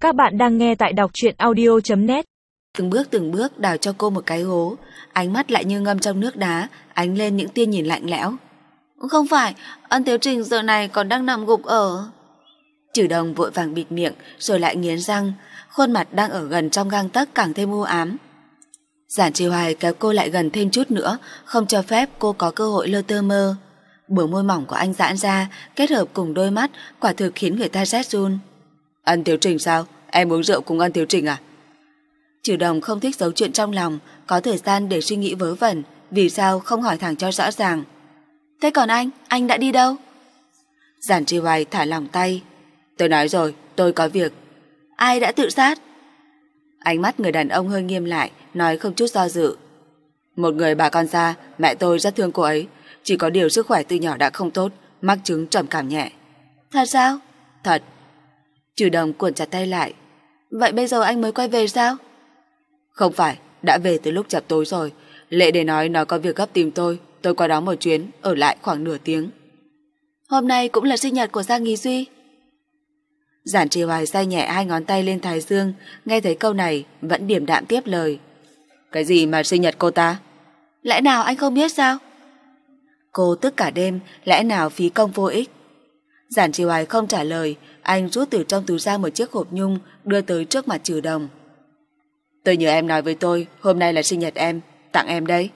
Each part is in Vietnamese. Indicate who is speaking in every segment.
Speaker 1: Các bạn đang nghe tại đọc truyện audio.net.
Speaker 2: Từng bước đào cho cô một cái hố, ánh mắt lại như ngâm trong nước đá, ánh lên những tia nhìn lạnh lẽo. Không phải, Ân Thiếu Trình giờ này còn đang nằm gục ở... Trừ Đồng vội vàng bịt miệng rồi lại nghiến răng, khuôn mặt đang ở gần trong gang tấc càng thêm u ám. Giản Trì Hoài kéo cô lại gần thêm chút nữa, không cho phép cô có cơ hội lơ tơ mơ. Bờ môi mỏng của anh giãn ra, kết hợp cùng đôi mắt, quả thực khiến người ta rét run. Ân Thiếu Trình sao? Em uống rượu cùng Ân Thiếu Trình à? Trừ Đồng không thích giấu chuyện trong lòng, có thời gian để suy nghĩ vớ vẩn, vì sao không hỏi thẳng cho rõ ràng. Thế còn anh đã đi đâu? Giản Trì Hoài thả lỏng tay. Tôi nói rồi, tôi có việc. Ai đã tự sát? Ánh mắt người đàn ông hơi nghiêm lại, nói không chút do dự. Một người bà con xa, mẹ tôi rất thương cô ấy, chỉ có điều sức khỏe từ nhỏ đã không tốt, mắc chứng trầm cảm nhẹ. Thật sao? Thật. Trừ Đồng cuộn chặt tay lại. Vậy bây giờ anh mới quay về sao? Không phải, đã về từ lúc chập tối rồi. Lệ để nói nó có việc gấp tìm tôi qua đó một chuyến, ở lại khoảng nửa tiếng. Hôm nay cũng là sinh nhật của Giang Nghi Duy. Giản Trì Hoài day nhẹ hai ngón tay lên thái dương, nghe thấy câu này vẫn điềm đạm tiếp lời. Cái gì mà sinh nhật cô ta? Lẽ nào anh không biết sao? Cô tức cả đêm, lẽ nào phí công vô ích? Giản Trì Hoài không trả lời, anh rút từ trong túi ra một chiếc hộp nhung đưa tới trước mặt Trừ Đồng. Tôi nhờ em nói với tôi, hôm nay là sinh nhật em, tặng em đây.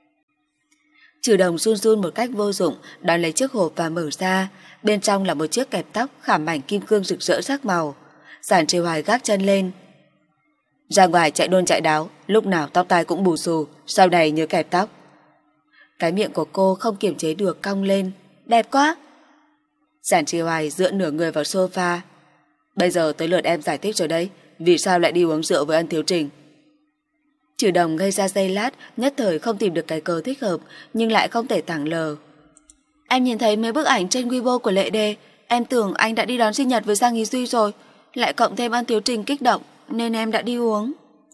Speaker 2: Trừ Đồng run run một cách vô dụng, đón lấy chiếc hộp và mở ra. Bên trong là một chiếc kẹp tóc khảm mảnh kim cương rực rỡ sắc màu. Giản Trì Hoài gác chân lên. Ra ngoài chạy đôn chạy đáo, lúc nào tóc tai cũng bù xù, sau này nhớ kẹp tóc. Cái miệng của cô không kiềm chế được cong lên. Đẹp quá. Giản Trì Hoài dựa nửa người vào sofa. Bây giờ tới lượt em giải thích rồi đấy, vì sao lại đi uống rượu với Ân Thiếu Trình? Trừ Đồng ngây ra giây lát, nhất thời không tìm được cái cớ thích hợp, nhưng lại không thể tảng lờ. Em nhìn thấy mấy bức ảnh trên Weibo của Lệ Đề, em tưởng anh đã đi đón sinh nhật với Giang Ý Duy rồi, lại cộng thêm Ân Thiếu Trình kích động, nên em đã đi uống.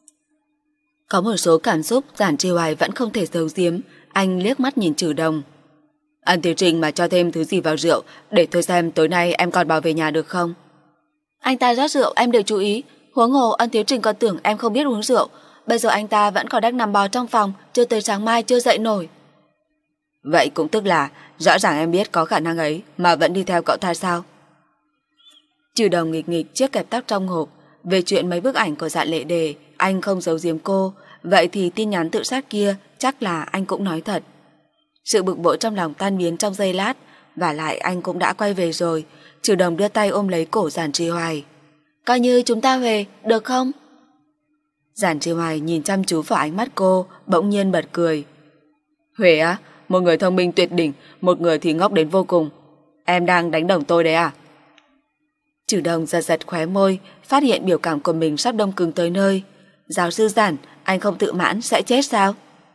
Speaker 2: Có một số cảm xúc Giản Trì Hoài vẫn không thể giấu giếm, anh liếc mắt nhìn Trừ Đồng. Ân Thiếu Trình mà cho thêm thứ gì vào rượu, để tôi xem tối nay em còn bảo về nhà được không? Anh ta rót rượu em đều chú ý, huống hồ Ân Thiếu Trình còn tưởng em không biết uống rượu. Bây giờ anh ta vẫn còn đang nằm bò trong phòng, chưa tới sáng mai chưa dậy nổi. Vậy cũng tức là rõ ràng em biết có khả năng ấy mà vẫn đi theo cậu ta sao? Trừ Đồng nghịch nghịch chiếc kẹp tóc trong hộp. Về chuyện mấy bức ảnh của Dạ Lệ Đề, anh không giấu giếm cô. Vậy thì tin nhắn tự sát kia chắc là anh cũng nói thật. Sự bực bội trong lòng tan biến trong giây lát. Và lại anh cũng đã quay về rồi. Trừ Đồng đưa tay ôm lấy cổ Giản Trì Hoài. Coi như chúng ta về, được không? Giản Trì Hoài nhìn chăm chú vào ánh mắt cô, bỗng nhiên bật cười. Huệ á, một người thông minh tuyệt đỉnh, một người thì ngốc đến vô cùng. Em đang đánh đồng tôi đấy à? Trừ Đồng giật giật khóe môi, phát hiện biểu cảm của mình sắp đông cứng tới nơi. Giáo sư Giản, anh không tự mãn sẽ chết sao?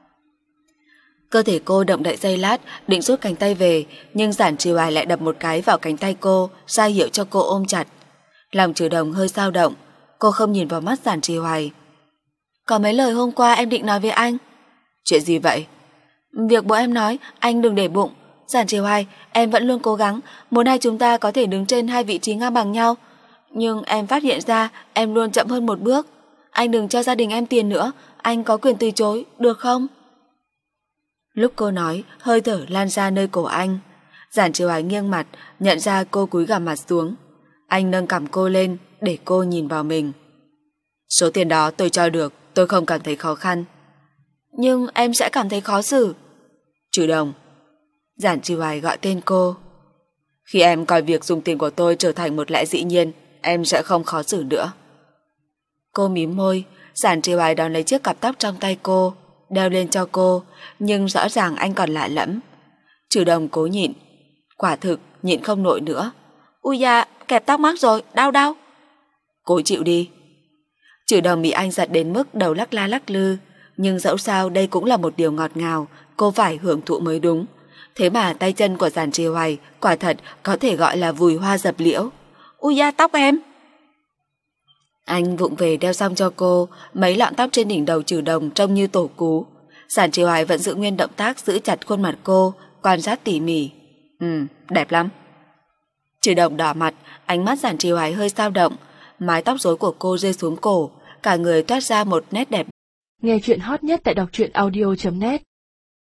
Speaker 2: Cơ thể cô động đậy giây lát, định rút cánh tay về, nhưng Giản Trì Hoài lại đập một cái vào cánh tay cô, ra hiệu cho cô ôm chặt. Lòng Trừ Đồng hơi dao động, cô không nhìn vào mắt Giản Trì Hoài. Có mấy lời hôm qua em định nói với anh. Chuyện gì vậy? Việc bố em nói, anh đừng để bụng. Giản Trì Hoài, em vẫn luôn cố gắng, muốn hai chúng ta có thể đứng trên hai vị trí ngang bằng nhau. Nhưng em phát hiện ra em luôn chậm hơn một bước. Anh đừng cho gia đình em tiền nữa, anh có quyền từ chối, được không? Lúc cô nói, hơi thở lan ra nơi cổ anh. Giản Trì Hoài nghiêng mặt, nhận ra cô cúi gằm mặt xuống. Anh nâng cằm cô lên, để cô nhìn vào mình. Số tiền đó tôi cho được, tôi không cảm thấy khó khăn. Nhưng em sẽ cảm thấy khó xử. Trừ Đồng. Giản Trì Hoài gọi tên cô. Khi em coi việc dùng tiền của tôi trở thành một lẽ dĩ nhiên, em sẽ không khó xử nữa. Cô mím môi. Giản Trì Hoài đón lấy chiếc cặp tóc trong tay cô, đeo lên cho cô, nhưng rõ ràng anh còn lạ lẫm. Trừ Đồng cố nhịn. Quả thực nhịn không nổi nữa. Ui da, kẹp tóc mắc rồi, đau đau. Cố chịu đi. Trừ Đồng bị anh giật đến mức đầu lắc la lắc lư. Nhưng dẫu sao đây cũng là một điều ngọt ngào, cô phải hưởng thụ mới đúng. Thế mà tay chân của Giản Trì Hoài quả thật có thể gọi là vùi hoa dập liễu. Ui da, tóc em. Anh vụng về đeo xong cho cô. Mấy lọn tóc trên đỉnh đầu Trừ Đồng trông như tổ cú. Giản Trì Hoài vẫn giữ nguyên động tác giữ chặt khuôn mặt cô, quan sát tỉ mỉ. Đẹp lắm. Trừ Đồng đỏ mặt, ánh mắt Giản Trì Hoài hơi dao động. mái tóc rối của cô rơi xuống cổ, cả người toát ra một nét đẹp.
Speaker 1: Nghe chuyện hot nhất tại đọc truyện audio.net